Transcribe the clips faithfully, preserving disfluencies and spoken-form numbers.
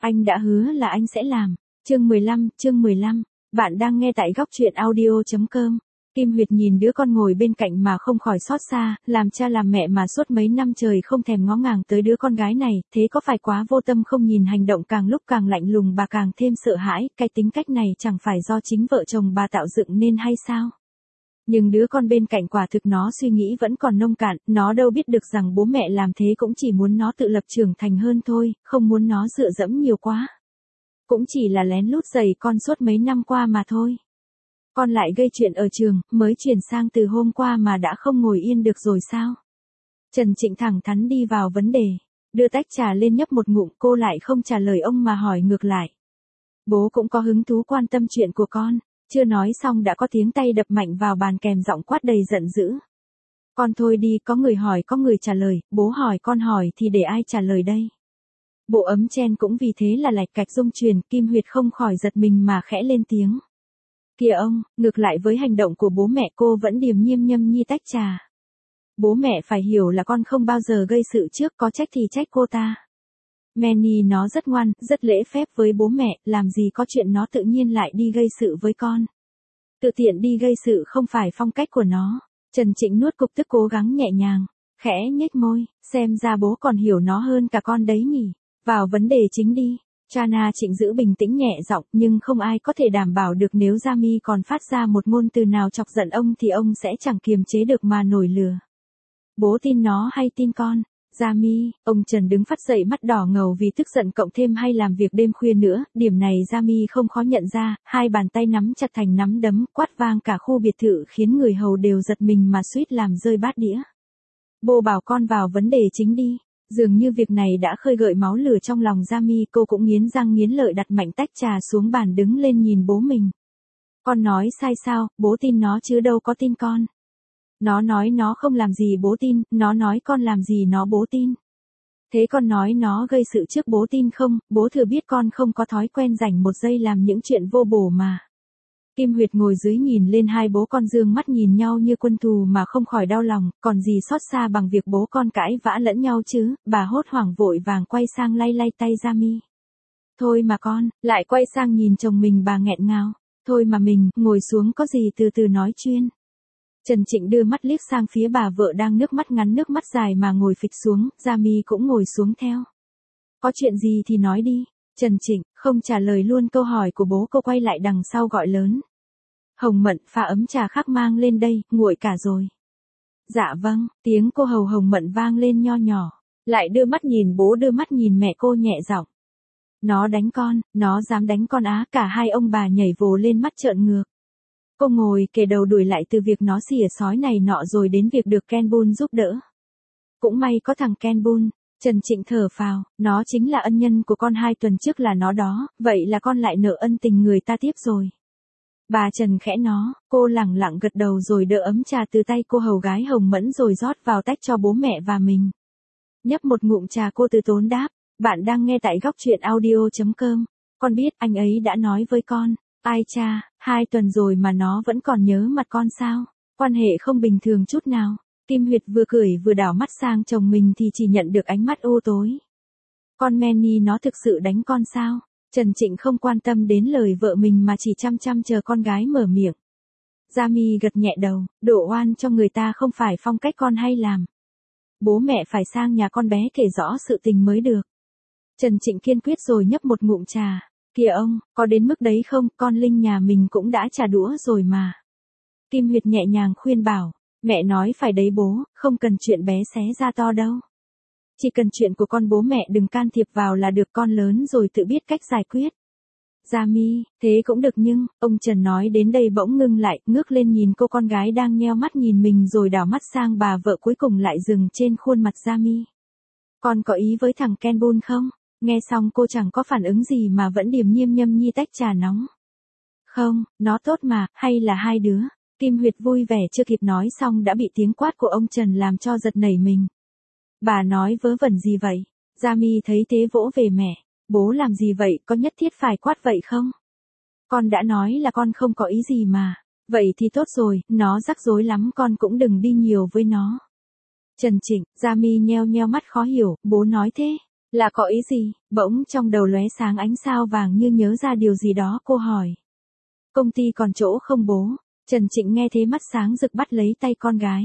Anh đã hứa là anh sẽ làm. Chương mười lăm, chương mười lăm. Bạn đang nghe tại góc truyện audio chấm com. Kim Huyệt nhìn đứa con ngồi bên cạnh mà không khỏi xót xa, làm cha làm mẹ mà suốt mấy năm trời không thèm ngó ngàng tới đứa con gái này, thế có phải quá vô tâm không, nhìn hành động càng lúc càng lạnh lùng bà càng thêm sợ hãi, cái tính cách này chẳng phải do chính vợ chồng bà tạo dựng nên hay sao? Nhưng đứa con bên cạnh quả thực nó suy nghĩ vẫn còn nông cạn, nó đâu biết được rằng bố mẹ làm thế cũng chỉ muốn nó tự lập trưởng thành hơn thôi, không muốn nó dựa dẫm nhiều quá. Cũng chỉ là lén lút giày con suốt mấy năm qua mà thôi. Con lại gây chuyện ở trường, mới chuyển sang từ hôm qua mà đã không ngồi yên được rồi sao? Trần Trịnh thẳng thắn đi vào vấn đề, đưa tách trà lên nhấp một ngụm, cô lại không trả lời ông mà hỏi ngược lại. Bố cũng có hứng thú quan tâm chuyện của con. Chưa nói xong đã có tiếng tay đập mạnh vào bàn kèm giọng quát đầy giận dữ. Con thôi đi, có người hỏi có người trả lời, bố hỏi con hỏi thì để ai trả lời đây? Bộ ấm chen cũng vì thế là lạch cạch rung truyền, Kim Huyệt không khỏi giật mình mà khẽ lên tiếng. Kìa ông, ngược lại với hành động của bố mẹ cô vẫn điềm nhiên nhâm nhi tách trà. Bố mẹ phải hiểu là con không bao giờ gây sự trước, có trách thì trách cô ta. Manny nó rất ngoan, rất lễ phép với bố mẹ, làm gì có chuyện nó tự nhiên lại đi gây sự với con. Tự tiện đi gây sự không phải phong cách của nó. Trần Trịnh nuốt cục tức cố gắng nhẹ nhàng, khẽ nhếch môi, xem ra bố còn hiểu nó hơn cả con đấy nhỉ. Vào vấn đề chính đi. Chana Trịnh giữ bình tĩnh nhẹ giọng, nhưng không ai có thể đảm bảo được nếu Jami còn phát ra một ngôn từ nào chọc giận ông thì ông sẽ chẳng kiềm chế được mà nổi lửa. Bố tin nó hay tin con? Jami, ông Trần đứng phắt dậy mắt đỏ ngầu vì tức giận cộng thêm hay làm việc đêm khuya nữa, điểm này Jami không khó nhận ra, hai bàn tay nắm chặt thành nắm đấm, quát vang cả khu biệt thự khiến người hầu đều giật mình mà suýt làm rơi bát đĩa. Bố bảo con vào vấn đề chính đi. Dường như việc này đã khơi gợi máu lửa trong lòng Jami, cô cũng nghiến răng nghiến lợi đặt mạnh tách trà xuống bàn đứng lên nhìn bố mình. Con nói sai sao, bố tin nó chứ đâu có tin con. Nó nói nó không làm gì bố tin, nó nói con làm gì nó bố tin. Thế con nói nó gây sự trước bố tin không, bố thừa biết con không có thói quen dành một giây làm những chuyện vô bổ mà. Kim Huyệt ngồi dưới nhìn lên hai bố con dương mắt nhìn nhau như quân thù mà không khỏi đau lòng, còn gì xót xa bằng việc bố con cãi vã lẫn nhau chứ, bà hốt hoảng vội vàng quay sang lay lay tay Jami. Thôi mà con, lại quay sang nhìn chồng mình bà nghẹn ngào, thôi mà mình, ngồi xuống có gì từ từ nói chuyên. Trần Trịnh đưa mắt liếc sang phía bà vợ đang nước mắt ngắn nước mắt dài mà ngồi phịch xuống, Jami cũng ngồi xuống theo. Có chuyện gì thì nói đi. Trần Trịnh không trả lời luôn câu hỏi của bố, cô quay lại đằng sau gọi lớn. Hồng Mận, pha ấm trà khác mang lên đây, nguội cả rồi. Dạ vâng, tiếng cô hầu Hồng Mận vang lên nho nhỏ, lại đưa mắt nhìn bố đưa mắt nhìn mẹ cô nhẹ giọng. Nó đánh con, nó dám đánh con á, cả hai ông bà nhảy vồ lên mắt trợn ngược. Cô ngồi kề đầu đuổi lại từ việc nó xỉa sói này nọ rồi đến việc được Ken Bun giúp đỡ. Cũng may có thằng Ken Bun. Trần Trịnh thở phào, nó chính là ân nhân của con, hai tuần trước là nó đó, vậy là con lại nợ ân tình người ta tiếp rồi. Bà Trần khẽ nó, cô lẳng lặng gật đầu rồi đỡ ấm trà từ tay cô hầu gái Hồng Mẫn rồi rót vào tách cho bố mẹ và mình. Nhấp một ngụm trà cô từ tốn đáp, bạn đang nghe tại góc truyện audio chấm com. Con biết anh ấy đã nói với con, ai cha, hai tuần rồi mà nó vẫn còn nhớ mặt con sao, quan hệ không bình thường chút nào. Kim Huyệt vừa cười vừa đảo mắt sang chồng mình thì chỉ nhận được ánh mắt u tối. Con Manny nó thực sự đánh con sao? Trần Trịnh không quan tâm đến lời vợ mình mà chỉ chăm chăm chờ con gái mở miệng. Jami gật nhẹ đầu, đổ oan cho người ta không phải phong cách con hay làm. Bố mẹ phải sang nhà con bé kể rõ sự tình mới được. Trần Trịnh kiên quyết rồi nhấp một ngụm trà. Kìa ông, có đến mức đấy không, con Linh nhà mình cũng đã trả đũa rồi mà. Kim Huyệt nhẹ nhàng khuyên bảo. Mẹ nói phải đấy bố, không cần chuyện bé xé ra to đâu. Chỉ cần chuyện của con bố mẹ đừng can thiệp vào là được, con lớn rồi tự biết cách giải quyết. Jami, thế cũng được nhưng, ông Trần nói đến đây bỗng ngưng lại, ngước lên nhìn cô con gái đang nheo mắt nhìn mình rồi đảo mắt sang bà vợ cuối cùng lại dừng trên khuôn mặt Jami. Con có ý với thằng Ken Bun không? Nghe xong cô chẳng có phản ứng gì mà vẫn điềm nhiên nhâm nhi tách trà nóng. Không, nó tốt mà, hay là hai đứa? Kim Huyệt vui vẻ chưa kịp nói xong đã bị tiếng quát của ông Trần làm cho giật nảy mình. Bà nói vớ vẩn gì vậy? Jami thấy thế vỗ về mẹ. Bố làm gì vậy, có nhất thiết phải quát vậy không? Con đã nói là con không có ý gì mà. Vậy thì tốt rồi, nó rắc rối lắm con cũng đừng đi nhiều với nó. Trần Trịnh, Jami nheo nheo mắt khó hiểu, bố nói thế. Là có ý gì? Bỗng trong đầu lóe sáng ánh sao vàng như nhớ ra điều gì đó, cô hỏi. Công ty còn chỗ không bố? Trần Trịnh nghe thế mắt sáng rực bắt lấy tay con gái.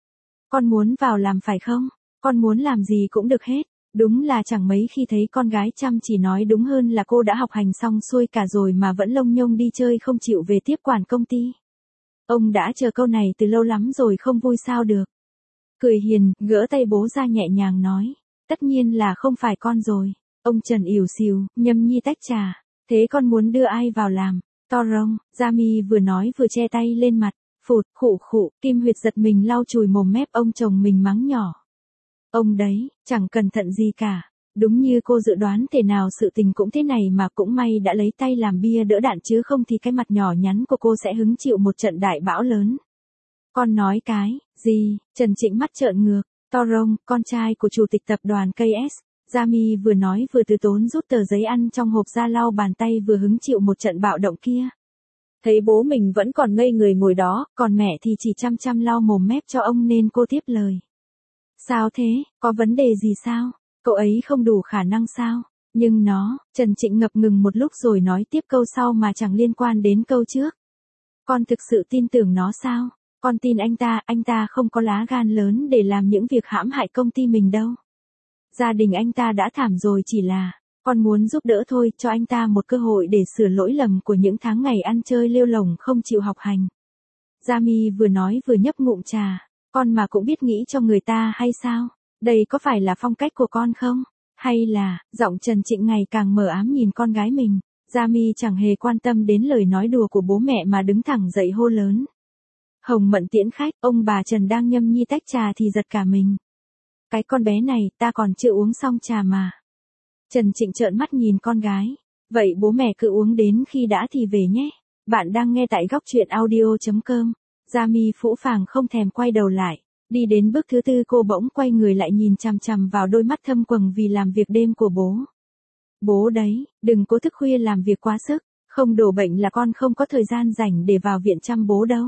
Con muốn vào làm phải không? Con muốn làm gì cũng được hết. Đúng là chẳng mấy khi thấy con gái chăm chỉ, nói đúng hơn là cô đã học hành xong xuôi cả rồi mà vẫn lông nhông đi chơi không chịu về tiếp quản công ty. Ông đã chờ câu này từ lâu lắm rồi, không vui sao được. Cười hiền, gỡ tay bố ra nhẹ nhàng nói. Tất nhiên là không phải con rồi. Ông Trần ỉu xìu, nhâm nhi tách trà. Thế con muốn đưa ai vào làm? To rông, Gia Mi vừa nói vừa che tay lên mặt. Phụt, khụ khụ, Kim Huyệt giật mình lau chùi mồm mép ông chồng mình mắng nhỏ. Ông đấy, chẳng cẩn thận gì cả. Đúng như cô dự đoán, thể nào sự tình cũng thế này mà, cũng may đã lấy tay làm bia đỡ đạn, chứ không thì cái mặt nhỏ nhắn của cô sẽ hứng chịu một trận đại bão lớn. Con nói cái gì? Trần Trịnh mắt trợn ngược. To rông, con trai của chủ tịch tập đoàn ca ét. Gia Mi vừa nói vừa từ tốn rút tờ giấy ăn trong hộp ra lau bàn tay vừa hứng chịu một trận bạo động kia. Thấy bố mình vẫn còn ngây người ngồi đó, còn mẹ thì chỉ chăm chăm lau mồm mép cho ông nên cô tiếp lời. Sao thế, có vấn đề gì sao? Cậu ấy không đủ khả năng sao? Nhưng nó, Trần Trịnh ngập ngừng một lúc rồi nói tiếp câu sau mà chẳng liên quan đến câu trước. Con thực sự tin tưởng nó sao? Con tin anh ta, anh ta không có lá gan lớn để làm những việc hãm hại công ty mình đâu. Gia đình anh ta đã thảm rồi, chỉ là, con muốn giúp đỡ thôi, cho anh ta một cơ hội để sửa lỗi lầm của những tháng ngày ăn chơi lêu lổng không chịu học hành. Gia Mi vừa nói vừa nhấp ngụm trà, con mà cũng biết nghĩ cho người ta hay sao? Đây có phải là phong cách của con không? Hay là, giọng Trần Trịnh ngày càng mờ ám nhìn con gái mình, Gia Mi chẳng hề quan tâm đến lời nói đùa của bố mẹ mà đứng thẳng dậy hô lớn. Hồng Mận tiễn khách, ông bà Trần đang nhâm nhi tách trà thì giật cả mình. Cái con bé này, ta còn chưa uống xong trà mà. Trần Trịnh trợn mắt nhìn con gái. Vậy bố mẹ cứ uống đến khi đã thì về nhé. Bạn đang nghe tại góc truyện audio chấm com. Gia Mi phũ phàng không thèm quay đầu lại. Đi đến bước thứ tư cô bỗng quay người lại nhìn chằm chằm vào đôi mắt thâm quầng vì làm việc đêm của bố. Bố đấy, đừng cố thức khuya làm việc quá sức. Không đổ bệnh là con không có thời gian rảnh để vào viện chăm bố đâu.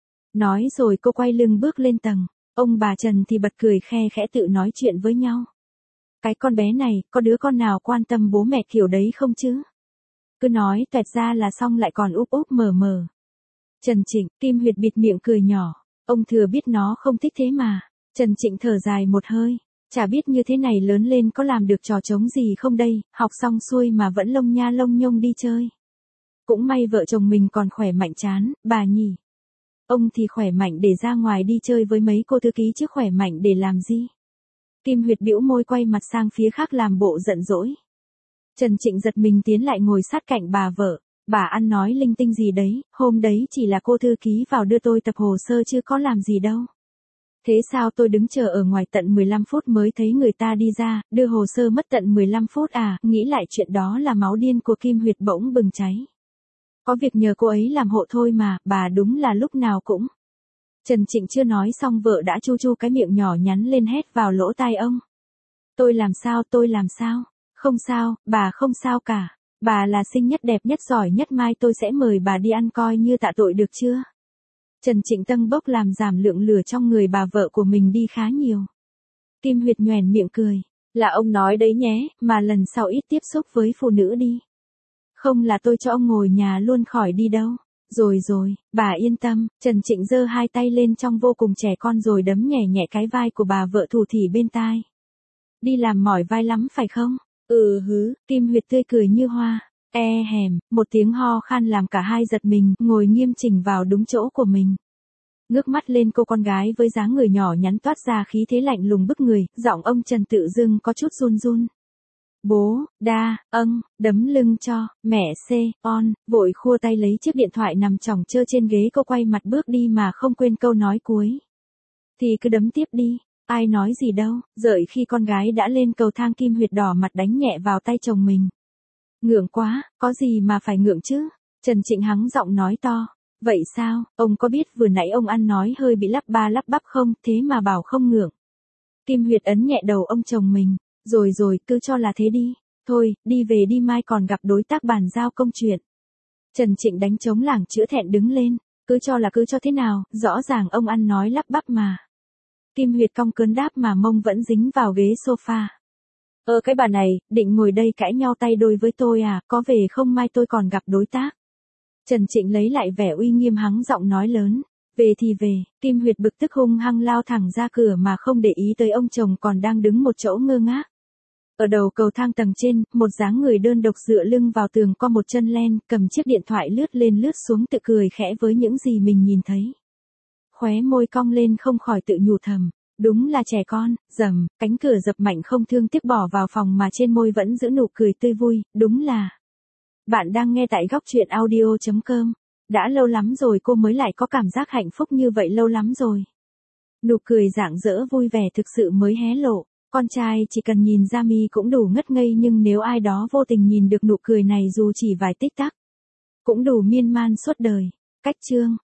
Nói rồi cô quay lưng bước lên tầng. Ông bà Trần thì bật cười khe khẽ tự nói chuyện với nhau. Cái con bé này, có đứa con nào quan tâm bố mẹ kiểu đấy không chứ? Cứ nói toẹt ra là xong lại còn úp úp mờ mờ. Trần Trịnh, Kim Huyệt bịt miệng cười nhỏ. Ông thừa biết nó không thích thế mà. Trần Trịnh thở dài một hơi. Chả biết như thế này lớn lên có làm được trò trống gì không đây, học xong xuôi mà vẫn lông nha lông nhông đi chơi. Cũng may vợ chồng mình còn khỏe mạnh chán, bà nhỉ. Ông thì khỏe mạnh để ra ngoài đi chơi với mấy cô thư ký chứ khỏe mạnh để làm gì? Kim Huyệt bĩu môi quay mặt sang phía khác làm bộ giận dỗi. Trần Trịnh giật mình tiến lại ngồi sát cạnh bà vợ. Bà ăn nói linh tinh gì đấy, hôm đấy chỉ là cô thư ký vào đưa tôi tập hồ sơ chứ có làm gì đâu. Thế sao tôi đứng chờ ở ngoài tận mười lăm phút mới thấy người ta đi ra, đưa hồ sơ mất tận mười lăm phút à, nghĩ lại chuyện đó là máu điên của Kim Huyệt bỗng bừng cháy. Có việc nhờ cô ấy làm hộ thôi mà, bà đúng là lúc nào cũng. Trần Trịnh chưa nói xong vợ đã chu chu cái miệng nhỏ nhắn lên hét vào lỗ tai ông. Tôi làm sao, tôi làm sao? Không sao, bà không sao cả. Bà là xinh nhất, đẹp nhất, giỏi nhất, mai tôi sẽ mời bà đi ăn coi như tạ tội được chưa? Trần Trịnh tâng bốc làm giảm lượng lửa trong người bà vợ của mình đi khá nhiều. Kim Huyệt nhoẻn miệng cười. Là ông nói đấy nhé, mà lần sau ít tiếp xúc với phụ nữ đi. Không là tôi cho ông ngồi nhà luôn khỏi đi đâu. Rồi rồi, bà yên tâm. Trần Trịnh giơ hai tay lên trong vô cùng trẻ con rồi đấm nhẹ nhẹ cái vai của bà vợ thủ thỉ bên tai. Đi làm mỏi vai lắm phải không? Ừ hứ, Kim Huyệt tươi cười như hoa. E hèm, một tiếng ho khan làm cả hai giật mình, ngồi nghiêm chỉnh vào đúng chỗ của mình. Ngước mắt lên cô con gái với dáng người nhỏ nhắn toát ra khí thế lạnh lùng bức người, giọng ông Trần tự dưng có chút run run. Bố, đa, âng, đấm lưng cho, mẹ xê, on, vội khua tay lấy chiếc điện thoại nằm chỏng chơ trên ghế, cô quay mặt bước đi mà không quên câu nói cuối. Thì cứ đấm tiếp đi, ai nói gì đâu, rợi khi con gái đã lên cầu thang. Kim Huyệt đỏ mặt đánh nhẹ vào tay chồng mình. Ngượng quá, có gì mà phải ngượng chứ? Trần Trịnh hắng giọng nói to. Vậy sao, ông có biết vừa nãy ông ăn nói hơi bị lắp ba lắp bắp không, thế mà bảo không ngượng. Kim Huyệt ấn nhẹ đầu ông chồng mình. Rồi rồi, cứ cho là thế đi. Thôi, đi về đi, mai còn gặp đối tác bàn giao công chuyện. Trần Trịnh đánh trống lảng chữa thẹn đứng lên. Cứ cho là cứ cho thế nào, rõ ràng ông ăn nói lắp bắp mà. Kim Huyệt cong cơn đáp mà mông vẫn dính vào ghế sofa. Ơ cái bà này, định ngồi đây cãi nhau tay đôi với tôi à, có về không mai tôi còn gặp đối tác. Trần Trịnh lấy lại vẻ uy nghiêm hắng giọng nói lớn. Về thì về, Kim Huyệt bực tức hung hăng lao thẳng ra cửa mà không để ý tới ông chồng còn đang đứng một chỗ ngơ ngác. Ở đầu cầu thang tầng trên, một dáng người đơn độc dựa lưng vào tường qua một chân len, cầm chiếc điện thoại lướt lên lướt xuống tự cười khẽ với những gì mình nhìn thấy. Khóe môi cong lên không khỏi tự nhủ thầm. Đúng là trẻ con, rầm, cánh cửa dập mạnh không thương tiếc bỏ vào phòng mà trên môi vẫn giữ nụ cười tươi vui, đúng là. Bạn đang nghe tại góc truyện audio chấm com. Đã lâu lắm rồi cô mới lại có cảm giác hạnh phúc như vậy lâu lắm rồi. Nụ cười rạng rỡ vui vẻ thực sự mới hé lộ. Con trai chỉ cần nhìn ra mi cũng đủ ngất ngây nhưng nếu ai đó vô tình nhìn được nụ cười này dù chỉ vài tích tắc. Cũng đủ miên man suốt đời. Cách chương.